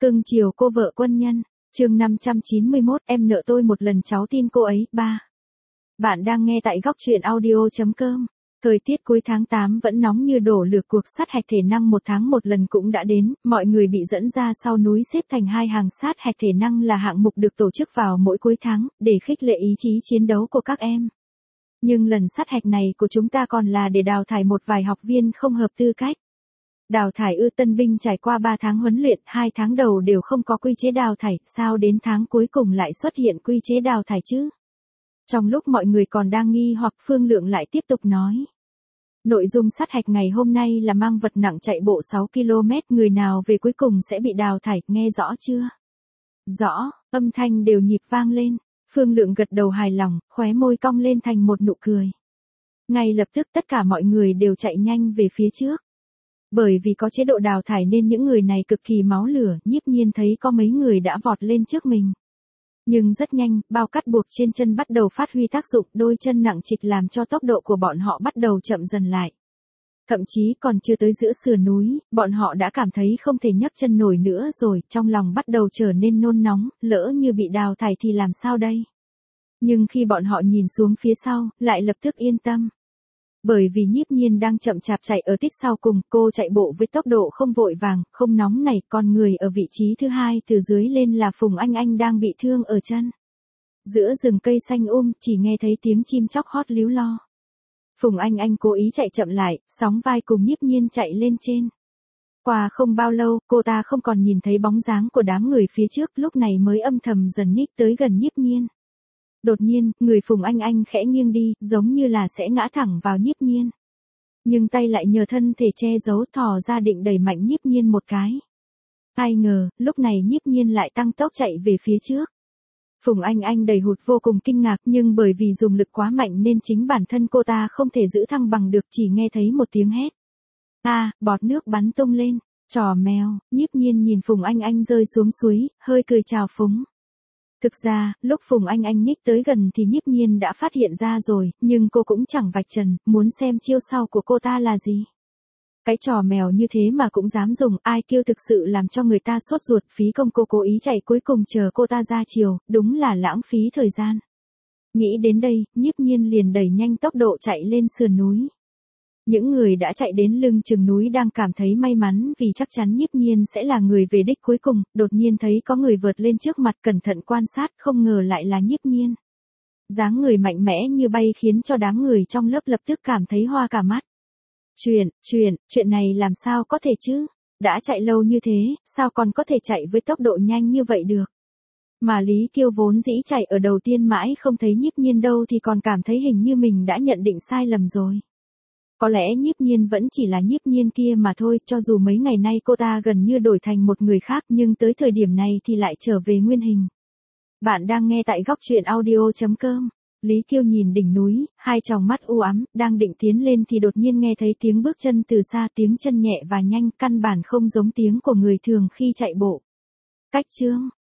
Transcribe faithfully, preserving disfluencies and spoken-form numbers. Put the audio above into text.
Cưng chiều cô vợ quân nhân, chương năm trăm chín mươi mốt, em nợ tôi một lần cháu tin cô ấy, ba. Bạn đang nghe tại góc truyện audio.com. Thời tiết cuối tháng tám vẫn nóng như đổ lửa, cuộc sát hạch thể năng một tháng một lần cũng đã đến, mọi người bị dẫn ra sau núi xếp thành hai hàng. Sát hạch thể năng là hạng mục được tổ chức vào mỗi cuối tháng, để khích lệ ý chí chiến đấu của các em. Nhưng lần sát hạch này của chúng ta còn là để đào thải một vài học viên không hợp tư cách. Đào thải ư? Tân binh trải qua ba tháng huấn luyện, hai tháng đầu đều không có quy chế đào thải, sao đến tháng cuối cùng lại xuất hiện quy chế đào thải chứ? Trong lúc mọi người còn đang nghi hoặc, Phương Lượng lại tiếp tục nói. Nội dung sát hạch ngày hôm nay là mang vật nặng chạy bộ sáu ki lô mét, người nào về cuối cùng sẽ bị đào thải, nghe rõ chưa? Rõ, âm thanh đều nhịp vang lên. Phương Lượng gật đầu hài lòng, khóe môi cong lên thành một nụ cười. Ngay lập tức tất cả mọi người đều chạy nhanh về phía trước. Bởi vì có chế độ đào thải nên những người này cực kỳ máu lửa, Nhiếp Nhiên thấy có mấy người đã vọt lên trước mình. Nhưng rất nhanh, bao cắt buộc trên chân bắt đầu phát huy tác dụng, đôi chân nặng trịch làm cho tốc độ của bọn họ bắt đầu chậm dần lại. Thậm chí còn chưa tới giữa sườn núi, bọn họ đã cảm thấy không thể nhấc chân nổi nữa rồi, trong lòng bắt đầu trở nên nôn nóng, lỡ như bị đào thải thì làm sao đây? Nhưng khi bọn họ nhìn xuống phía sau, lại lập tức yên tâm. Bởi vì Nhiếp Nhiên đang chậm chạp chạy ở tít sau cùng, cô chạy bộ với tốc độ không vội vàng, không nóng nảy, còn người ở vị trí thứ hai từ dưới lên là Phùng Anh Anh đang bị thương ở chân. Giữa rừng cây xanh um, chỉ nghe thấy tiếng chim chóc hót líu lo. Phùng Anh Anh cố ý chạy chậm lại, sóng vai cùng Nhiếp Nhiên chạy lên trên. Qua không bao lâu, cô ta không còn nhìn thấy bóng dáng của đám người phía trước, lúc này mới âm thầm dần nhích tới gần Nhiếp Nhiên. Đột nhiên, người Phùng Anh Anh khẽ nghiêng đi, giống như là sẽ ngã thẳng vào Nhiếp Nhiên. Nhưng tay lại nhờ thân thể che giấu, thò ra định đẩy mạnh Nhiếp Nhiên một cái. Ai ngờ, lúc này Nhiếp Nhiên lại tăng tốc chạy về phía trước. Phùng Anh Anh đầy hụt vô cùng kinh ngạc, nhưng bởi vì dùng lực quá mạnh nên chính bản thân cô ta không thể giữ thăng bằng được, chỉ nghe thấy một tiếng hét. A, à, bọt nước bắn tung lên, trò mèo. Nhiếp Nhiên nhìn Phùng Anh Anh rơi xuống suối, hơi cười chào phúng. Thực ra, lúc Phùng Anh Anh nhích tới gần thì Nhiếp Nhiên đã phát hiện ra rồi, nhưng cô cũng chẳng vạch trần, muốn xem chiêu sau của cô ta là gì. Cái trò mèo như thế mà cũng dám dùng, ai kêu, thực sự làm cho người ta sốt ruột, phí công. Cô cố ý chạy cuối cùng chờ cô ta ra chiều, đúng là lãng phí thời gian. Nghĩ đến đây, Nhiếp Nhiên liền đẩy nhanh tốc độ chạy lên sườn núi. Những người đã chạy đến lưng chừng núi đang cảm thấy may mắn vì chắc chắn Nhiếp Nhiên sẽ là người về đích cuối cùng, đột nhiên thấy có người vượt lên trước mặt, cẩn thận quan sát, không ngờ lại là Nhiếp Nhiên. Dáng người mạnh mẽ như bay khiến cho đám người trong lớp lập tức cảm thấy hoa cả mắt. Chuyện, chuyện, chuyện này làm sao có thể chứ? Đã chạy lâu như thế, sao còn có thể chạy với tốc độ nhanh như vậy được? Mà Lý Kiêu vốn dĩ chạy ở đầu tiên mãi không thấy Nhiếp Nhiên đâu thì còn cảm thấy hình như mình đã nhận định sai lầm rồi. Có lẽ Nhiếp Nhiên vẫn chỉ là Nhiếp Nhiên kia mà thôi, cho dù mấy ngày nay cô ta gần như đổi thành một người khác, nhưng tới thời điểm này thì lại trở về nguyên hình. Bạn đang nghe tại góc truyện audio.com. Lý Kiêu nhìn đỉnh núi, hai tròng mắt u ám, đang định tiến lên thì đột nhiên nghe thấy tiếng bước chân từ xa, tiếng chân nhẹ và nhanh, căn bản không giống tiếng của người thường khi chạy bộ. Cách chương